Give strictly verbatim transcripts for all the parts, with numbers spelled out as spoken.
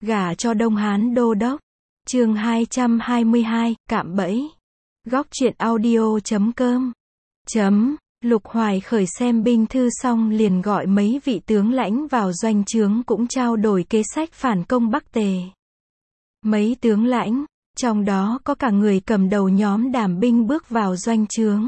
Gả cho Đông Hán Đô Đốc. Chương hai trăm hai mươi hai, cạm bẫy. Góc truyện audio chấm com. Chấm. Lục Hoài Khởi xem binh thư xong liền gọi mấy vị tướng lãnh vào doanh trướng cũng trao đổi kế sách phản công Bắc Tề. Mấy tướng lãnh, trong đó có cả người cầm đầu nhóm đảm binh bước vào doanh trướng.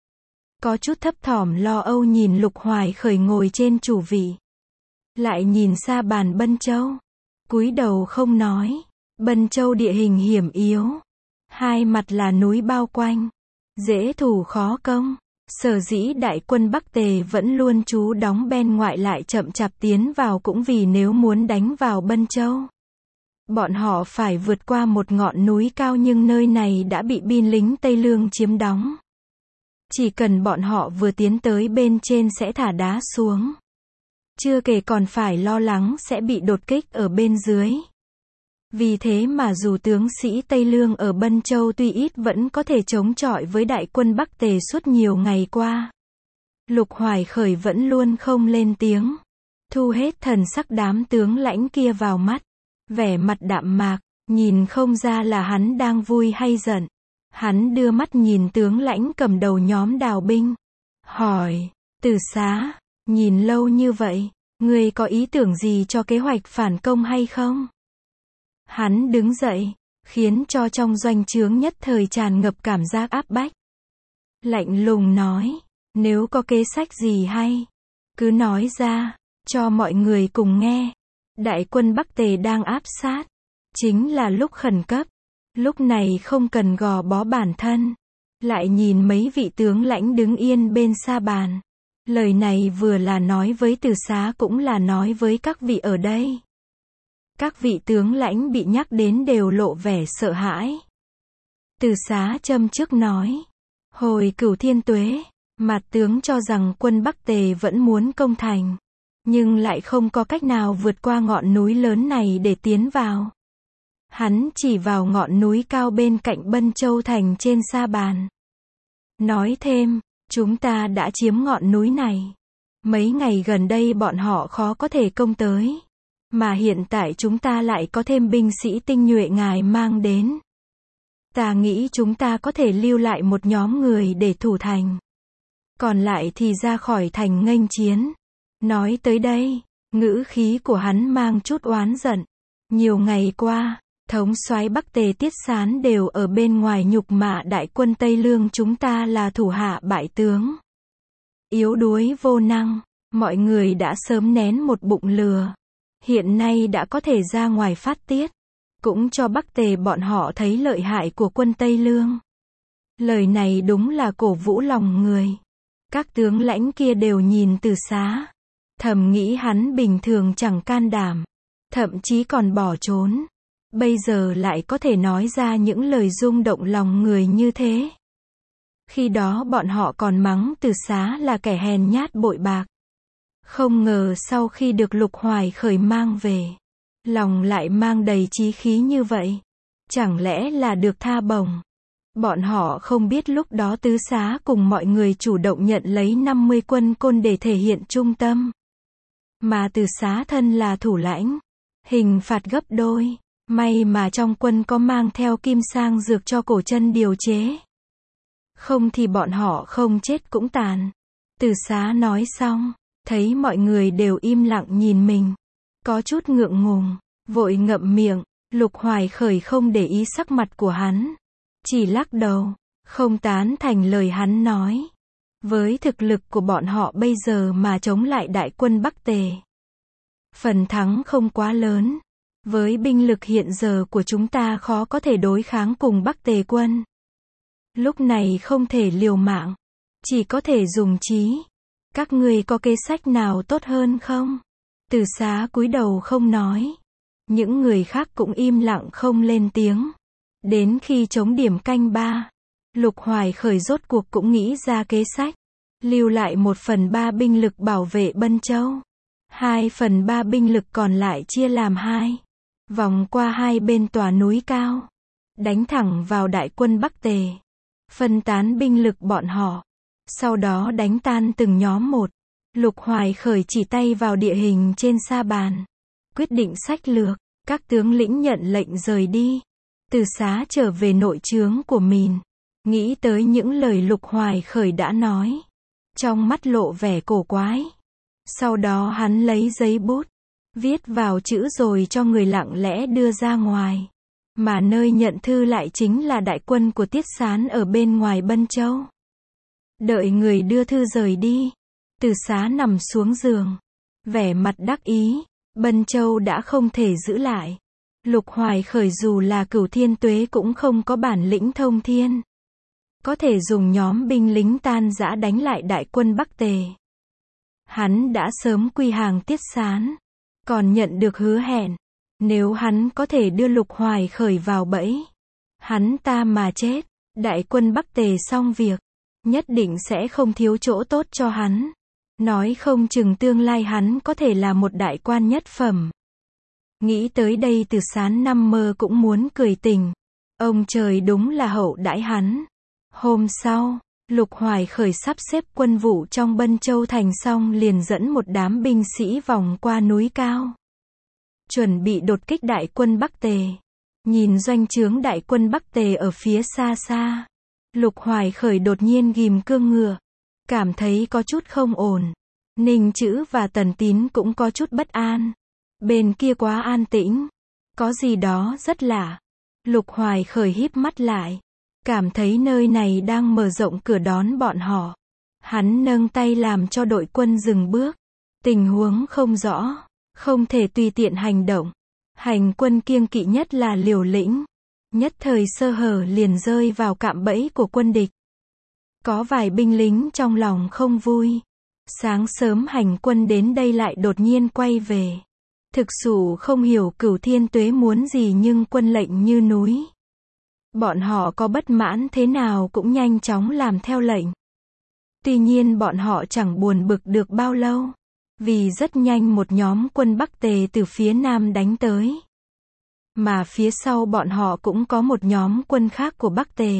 Có chút thấp thỏm lo âu nhìn Lục Hoài Khởi ngồi trên chủ vị. Lại nhìn Sa Bàn Bân Châu. Cúi đầu không nói. Bân Châu địa hình hiểm yếu. Hai mặt là núi bao quanh. Dễ thủ khó công. Sở dĩ đại quân Bắc Tề vẫn luôn trú đóng bên ngoại lại chậm chạp tiến vào cũng vì nếu muốn đánh vào Bân Châu. Bọn họ phải vượt qua một ngọn núi cao nhưng nơi này đã bị binh lính Tây Lương chiếm đóng. Chỉ cần bọn họ vừa tiến tới bên trên sẽ thả đá xuống. Chưa kể còn phải lo lắng sẽ bị đột kích ở bên dưới. Vì thế mà dù tướng sĩ Tây Lương ở Bân Châu tuy ít vẫn có thể chống chọi với đại quân Bắc Tề suốt nhiều ngày qua. Lục Hoài Khởi vẫn luôn không lên tiếng. Thu hết thần sắc đám tướng lãnh kia vào mắt. Vẻ mặt đạm mạc, nhìn không ra là hắn đang vui hay giận. Hắn đưa mắt nhìn tướng lãnh cầm đầu nhóm đào binh. Hỏi, Từ Xá, nhìn lâu như vậy, ngươi có ý tưởng gì cho kế hoạch phản công hay không? Hắn đứng dậy, khiến cho trong doanh trướng nhất thời tràn ngập cảm giác áp bách. Lạnh lùng nói, nếu có kế sách gì hay, cứ nói ra, cho mọi người cùng nghe. Đại quân Bắc Tề đang áp sát, chính là lúc khẩn cấp, lúc này không cần gò bó bản thân. Lại nhìn mấy vị tướng lãnh đứng yên bên Sa Bàn. Lời này vừa là nói với Từ Xá cũng là nói với các vị ở đây. Các vị tướng lãnh bị nhắc đến đều lộ vẻ sợ hãi. Từ Xá châm trước nói. Hồi Cửu Thiên Tuế, Mạt tướng cho rằng quân Bắc Tề vẫn muốn công thành. Nhưng lại không có cách nào vượt qua ngọn núi lớn này để tiến vào. Hắn chỉ vào ngọn núi cao bên cạnh Bân Châu thành trên Sa Bàn. Nói thêm, chúng ta đã chiếm ngọn núi này. Mấy ngày gần đây bọn họ khó có thể công tới. Mà hiện tại chúng ta lại có thêm binh sĩ tinh nhuệ ngài mang đến. Ta nghĩ chúng ta có thể lưu lại một nhóm người để thủ thành. Còn lại thì ra khỏi thành nghênh chiến. Nói tới đây, ngữ khí của hắn mang chút oán giận. Nhiều ngày qua, thống soái Bắc Tề Tiết Sán đều ở bên ngoài nhục mạ đại quân Tây Lương chúng ta là thủ hạ bại tướng. Yếu đuối vô năng, mọi người đã sớm nén một bụng lừa. Hiện nay đã có thể ra ngoài phát tiết. Cũng cho Bắc Tề bọn họ thấy lợi hại của quân Tây Lương. Lời này đúng là cổ vũ lòng người. Các tướng lãnh kia đều nhìn Từ Xá. Thầm nghĩ hắn bình thường chẳng can đảm. Thậm chí còn bỏ trốn. Bây giờ lại có thể nói ra những lời rung động lòng người như thế. Khi đó bọn họ còn mắng Từ Xá là kẻ hèn nhát bội bạc. Không ngờ sau khi được Lục Hoài Khởi mang về, lòng lại mang đầy chí khí như vậy. Chẳng lẽ là được tha bổng? Bọn họ không biết lúc đó Tứ Xá cùng mọi người chủ động nhận lấy năm mươi quân côn để thể hiện trung tâm. Mà Từ Xá thân là thủ lãnh, hình phạt gấp đôi. May mà trong quân có mang theo kim sang dược cho cổ chân điều chế. Không thì bọn họ không chết cũng tàn. Từ Xá nói xong, thấy mọi người đều im lặng nhìn mình. Có chút ngượng ngùng, vội ngậm miệng. Lục Hoài Khởi không để ý sắc mặt của hắn. Chỉ lắc đầu, không tán thành lời hắn nói. Với thực lực của bọn họ bây giờ mà chống lại đại quân Bắc Tề, phần thắng không quá lớn. Với binh lực hiện giờ của chúng ta khó có thể đối kháng cùng Bắc Tề quân. Lúc này không thể liều mạng, chỉ có thể dùng trí. Các ngươi có kế sách nào tốt hơn không? Từ Xá cúi đầu không nói. Những người khác cũng im lặng không lên tiếng. Đến khi chống điểm canh ba, Lục Hoài Khởi rốt cuộc cũng nghĩ ra kế sách. Lưu lại một phần ba binh lực bảo vệ Bân Châu. Hai phần ba binh lực còn lại chia làm hai. Vòng qua hai bên tòa núi cao. Đánh thẳng vào đại quân Bắc Tề. Phân tán binh lực bọn họ. Sau đó đánh tan từng nhóm một. Lục Hoài Khởi chỉ tay vào địa hình trên Sa Bàn. Quyết định sách lược. Các tướng lĩnh nhận lệnh rời đi. Từ Xá trở về nội trướng của mình. Nghĩ tới những lời Lục Hoài Khởi đã nói. Trong mắt lộ vẻ cổ quái. Sau đó hắn lấy giấy bút. Viết vào chữ rồi cho người lặng lẽ đưa ra ngoài. Mà nơi nhận thư lại chính là đại quân của Tiết Sán ở bên ngoài Bân Châu. Đợi người đưa thư rời đi. Từ Xá nằm xuống giường. Vẻ mặt đắc ý. Bân Châu đã không thể giữ lại. Lục Hoài Khởi dù là Cửu Thiên Tuế cũng không có bản lĩnh thông thiên. Có thể dùng nhóm binh lính tan rã đánh lại đại quân Bắc Tề. Hắn đã sớm quy hàng Tiết Sán. Còn nhận được hứa hẹn. Nếu hắn có thể đưa Lục Hoài Khởi vào bẫy. Hắn ta mà chết. Đại quân Bắc Tề xong việc. Nhất định sẽ không thiếu chỗ tốt cho hắn. Nói không chừng tương lai hắn có thể là một đại quan nhất phẩm. Nghĩ tới đây Từ Sán nằm mơ cũng muốn cười tình. Ông trời đúng là hậu đãi hắn. Hôm sau, Lục Hoài Khởi sắp xếp quân vụ trong Bân Châu thành xong liền dẫn một đám binh sĩ vòng qua núi cao. Chuẩn bị đột kích đại quân Bắc Tề. Nhìn doanh trướng đại quân Bắc Tề ở phía xa xa. Lục Hoài Khởi đột nhiên ghim cương ngựa. Cảm thấy có chút không ổn. Ninh Chữ và Tần Tín cũng có chút bất an. Bên kia quá an tĩnh. Có gì đó rất lạ. Lục Hoài Khởi híp mắt lại. Cảm thấy nơi này đang mở rộng cửa đón bọn họ. Hắn nâng tay làm cho đội quân dừng bước. Tình huống không rõ. Không thể tùy tiện hành động. Hành quân kiêng kỵ nhất là liều lĩnh. Nhất thời sơ hở liền rơi vào cạm bẫy của quân địch. Có vài binh lính trong lòng không vui. Sáng sớm hành quân đến đây lại đột nhiên quay về. Thực sự không hiểu Cửu Thiên Tuế muốn gì nhưng quân lệnh như núi. Bọn họ có bất mãn thế nào cũng nhanh chóng làm theo lệnh. Tuy nhiên bọn họ chẳng buồn bực được bao lâu. Vì rất nhanh một nhóm quân Bắc Tề từ phía nam đánh tới. Mà phía sau bọn họ cũng có một nhóm quân khác của Bắc Tề.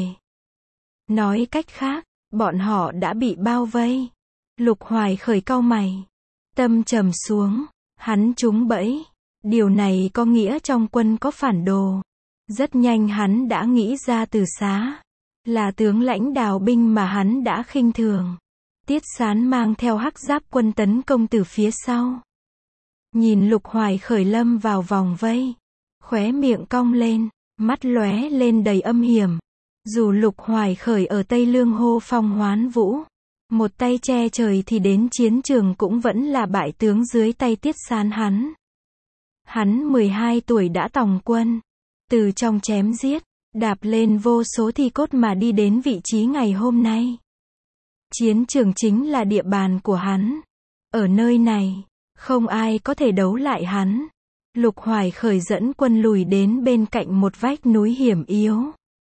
Nói cách khác, bọn họ đã bị bao vây. Lục Hoài Khởi cau mày. Tâm trầm xuống. Hắn trúng bẫy. Điều này có nghĩa trong quân có phản đồ. Rất nhanh hắn đã nghĩ ra Từ Xá. Là tướng lãnh đào binh mà hắn đã khinh thường. Tiết Sán mang theo hắc giáp quân tấn công từ phía sau. Nhìn Lục Hoài Khởi lâm vào vòng vây. Khóe miệng cong lên. Mắt lóe lên đầy âm hiểm. Dù Lục Hoài Khởi ở Tây Lương hô phong hoán vũ. Một tay che trời thì đến chiến trường cũng vẫn là bại tướng dưới tay Tiết Sán hắn. Hắn mười hai tuổi đã tòng quân. Từ trong chém giết, đạp lên vô số thi cốt mà đi đến vị trí ngày hôm nay. Chiến trường chính là địa bàn của hắn. Ở nơi này, không ai có thể đấu lại hắn. Lục Hoài Khởi dẫn quân lùi đến bên cạnh một vách núi hiểm yếu.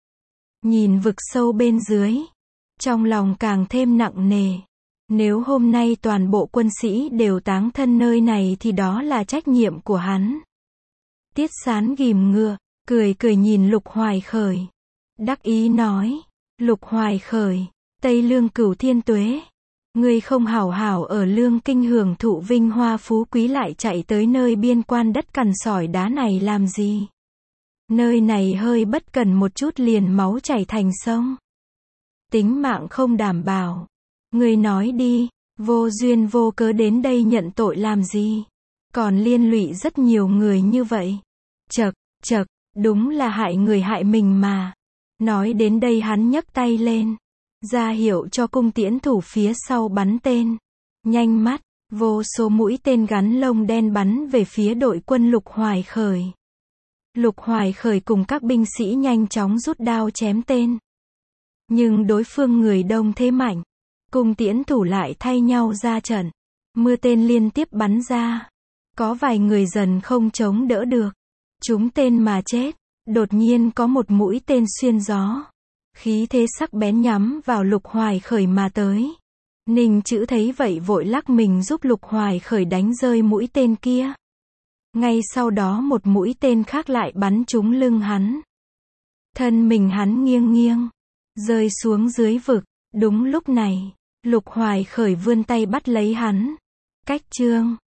Nhìn vực sâu bên dưới. Trong lòng càng thêm nặng nề. Nếu hôm nay toàn bộ quân sĩ đều táng thân nơi này thì đó là trách nhiệm của hắn. Tiết Sán ghim ngựa, cười cười nhìn Lục Hoài Khởi. Đắc ý nói. Lục Hoài Khởi, Tây Lương Cửu Thiên Tuế. Ngươi không hảo hảo ở Lương Kinh hưởng thụ vinh hoa phú quý lại chạy tới nơi biên quan đất cằn sỏi đá này làm gì? Nơi này hơi bất cần một chút liền máu chảy thành sông. Tính mạng không đảm bảo. Ngươi nói đi, vô duyên vô cớ đến đây nhận tội làm gì? Còn liên lụy rất nhiều người như vậy. Chậc, chậc, đúng là hại người hại mình mà. Nói đến đây hắn nhấc tay lên. Ra hiệu cho cung tiễn thủ phía sau bắn tên. Nhanh mắt, vô số mũi tên gắn lông đen bắn về phía đội quân Lục Hoài Khởi. Lục Hoài Khởi cùng các binh sĩ nhanh chóng rút đao chém tên. Nhưng đối phương người đông thế mạnh. Cung tiễn thủ lại thay nhau ra trận. Mưa tên liên tiếp bắn ra. Có vài người dần không chống đỡ được. Trúng tên mà chết. Đột nhiên có một mũi tên xuyên gió. Khí thế sắc bén nhắm vào Lục Hoài Khởi mà tới. Ninh Chữ thấy vậy vội lắc mình giúp Lục Hoài Khởi đánh rơi mũi tên kia. Ngay sau đó một mũi tên khác lại bắn trúng lưng hắn. Thân mình hắn nghiêng nghiêng. Rơi xuống dưới vực. Đúng lúc này, Lục Hoài Khởi vươn tay bắt lấy hắn. Cách chương